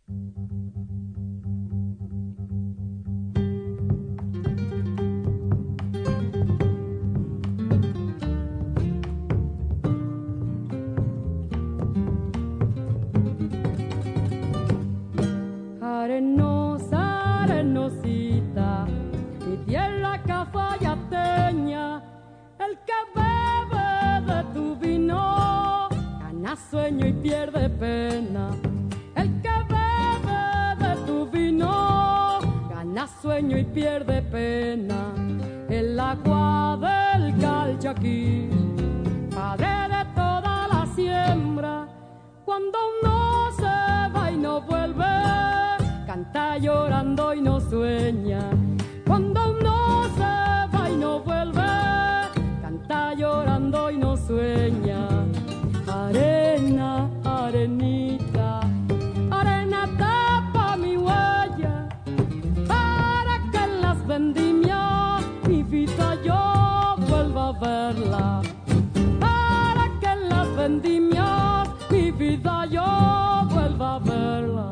Arenosa, arenosita, mi tierra cafayateña, el que bebe de tu vino gana sueño y pierde pena. El que bebe de tu vino gana sueño y pierde pena. El agua del Calchaquí, padre de toda la siembra, cuando uno se va y no vuelve, canta llorando y no sueña. Cuando uno se va y no vuelve, canta llorando y no sueña. Arena, arenita, arena tapa mi huella, para que en las vendimias mi vida yo vuelva a verla. Para que en las vendimias mi vida yo vuelva a verla.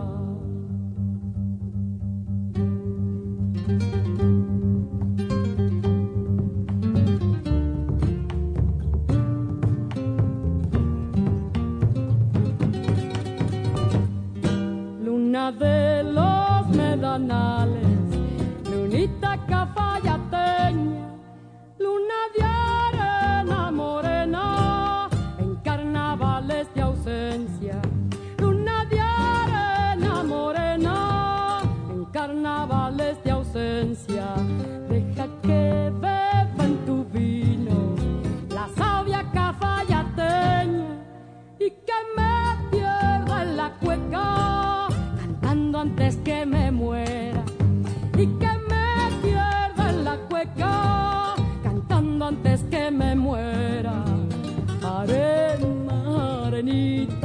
Luna de los medanales, lunita cafayateña, luna de arena morena, en carnavales de ausencia. Luna de arena morena, en carnavales de ausencia. Deja que beba en tu vino la savia cafayateña y que me pierda en la cueca cantando antes que me muera. Y que me pierda en la cueca cantando antes que me muera. Arena, arenita,